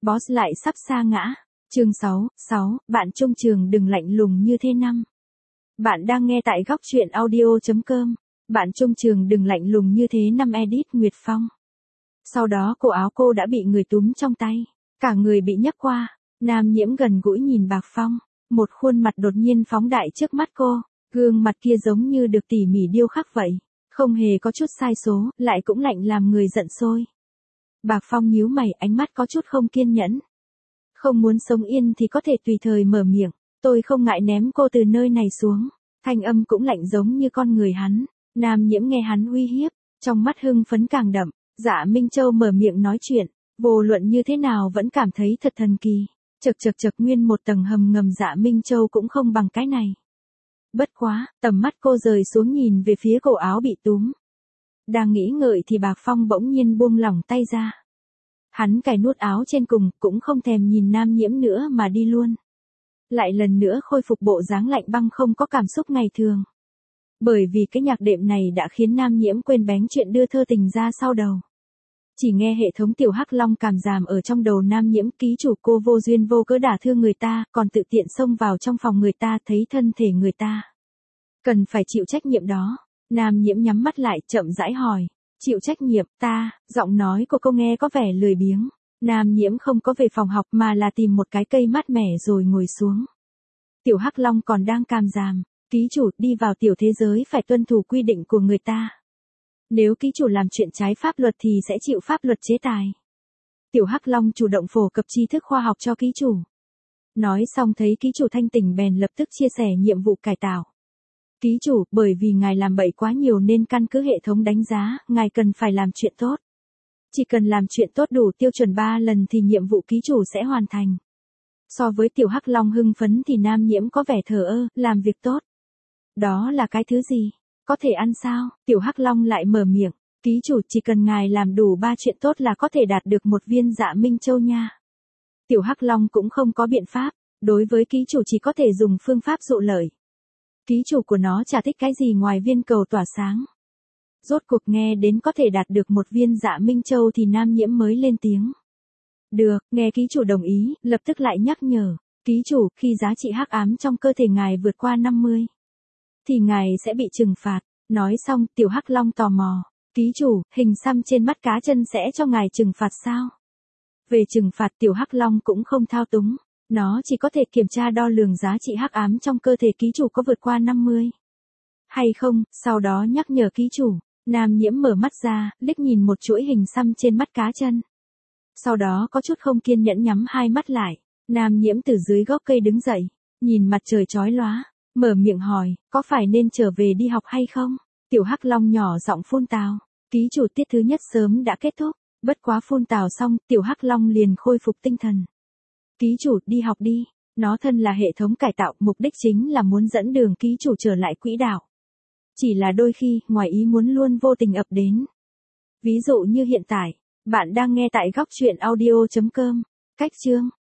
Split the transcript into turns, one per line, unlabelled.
Boss lại sắp sa ngã. Chương 6, bạn trung trường đừng lạnh lùng như thế năm. Bạn đang nghe tại góc truyện audio.com. Bạn trung trường đừng lạnh lùng như thế năm edit Nguyệt Phong. Sau đó cổ áo cô đã bị người túm trong tay. Cả người bị nhấc qua. Nam Nhiễm gần gũi nhìn Bạc Phong. Một khuôn mặt đột nhiên phóng đại trước mắt cô. Gương mặt kia giống như được tỉ mỉ điêu khắc vậy. Không hề có chút sai số, lại cũng lạnh làm người giận sôi. Bạc Phong nhíu mày, ánh mắt có chút không kiên nhẫn. Không muốn sống yên thì có thể tùy thời mở miệng, tôi không ngại ném cô từ nơi này xuống. Thanh âm cũng lạnh giống như con người hắn. Nam Nhiễm nghe hắn uy hiếp, trong mắt hưng phấn càng đậm. Dạ Minh Châu mở miệng nói chuyện, vô luận như thế nào vẫn cảm thấy thật thần kỳ. Chật nguyên một tầng hầm ngầm Dạ Minh Châu cũng không bằng cái này. Bất quá, tầm mắt cô rời xuống nhìn về phía cổ áo bị túm. Đang nghĩ ngợi thì Bạc Phong bỗng nhiên buông lỏng tay ra. Hắn cài nút áo trên cùng, cũng không thèm nhìn Nam Nhiễm nữa mà đi luôn. Lại lần nữa khôi phục bộ dáng lạnh băng không có cảm xúc ngày thường. Bởi vì cái nhạc đệm này đã khiến Nam Nhiễm quên bén chuyện đưa thơ tình ra sau đầu. Chỉ nghe hệ thống tiểu hắc long cảm giảm ở trong đầu Nam Nhiễm, ký chủ cô vô duyên vô cớ đả thương người ta, còn tự tiện xông vào trong phòng người ta, thấy thân thể người ta. Cần phải chịu trách nhiệm đó. Nam Nhiễm nhắm mắt lại, chậm rãi hỏi. Chịu trách nhiệm, ta, giọng nói của cô nghe có vẻ lười biếng. Nam Nhiễm không có về phòng học mà là tìm một cái cây mát mẻ rồi ngồi xuống. Tiểu hắc long còn đang càm ràm. Ký chủ, đi vào tiểu thế giới phải tuân thủ quy định của người ta. Nếu ký chủ làm chuyện trái pháp luật thì sẽ chịu pháp luật chế tài. Tiểu hắc long chủ động phổ cập tri thức khoa học cho ký chủ. Nói xong thấy ký chủ thanh tỉnh bèn lập tức chia sẻ nhiệm vụ cải tạo. Ký chủ, bởi vì ngài làm bậy quá nhiều nên căn cứ hệ thống đánh giá, ngài cần phải làm chuyện tốt. Chỉ cần làm chuyện tốt đủ tiêu chuẩn 3 lần thì nhiệm vụ ký chủ sẽ hoàn thành. So với tiểu hắc long hưng phấn thì Nam Nhiễm có vẻ thờ ơ, làm việc tốt. Đó là cái thứ gì? Có thể ăn sao? Tiểu hắc long lại mở miệng. Ký chủ, chỉ cần ngài làm đủ 3 chuyện tốt là có thể đạt được một viên Dạ Minh Châu nha. Tiểu hắc long cũng không có biện pháp. Đối với ký chủ chỉ có thể dùng phương pháp dụ lợi. Ký chủ của nó chả thích cái gì ngoài viên cầu tỏa sáng. Rốt cuộc nghe đến có thể đạt được một viên Dạ Minh Châu thì Nam Nhiễm mới lên tiếng. Được, nghe ký chủ đồng ý, lập tức lại nhắc nhở. Ký chủ, khi giá trị hắc ám trong cơ thể ngài vượt qua 50, thì ngài sẽ bị trừng phạt. Nói xong, tiểu hắc long tò mò. Ký chủ, hình xăm trên mắt cá chân sẽ cho ngài trừng phạt sao? Về trừng phạt tiểu hắc long cũng không thao túng. Nó chỉ có thể kiểm tra đo lường giá trị hắc ám trong cơ thể ký chủ có vượt qua 50 hay không, sau đó nhắc nhở ký chủ. Nam Nhiễm mở mắt ra, liếc nhìn một chuỗi hình xăm trên mắt cá chân. Sau đó có chút không kiên nhẫn nhắm hai mắt lại. Nam Nhiễm từ dưới gốc cây đứng dậy, nhìn mặt trời chói lóa, mở miệng hỏi, có phải nên trở về đi học hay không? Tiểu hắc long nhỏ giọng phun tào. Ký chủ, tiết thứ nhất sớm đã kết thúc. Bất quá phun tào xong, tiểu hắc long liền khôi phục tinh thần. Ký chủ, đi học đi. Nó thân là hệ thống cải tạo, mục đích chính là muốn dẫn đường ký chủ trở lại quỹ đạo. Chỉ là đôi khi, ngoài ý muốn luôn vô tình ập đến. Ví dụ như hiện tại, bạn đang nghe tại góc truyện audio.com. Cách chương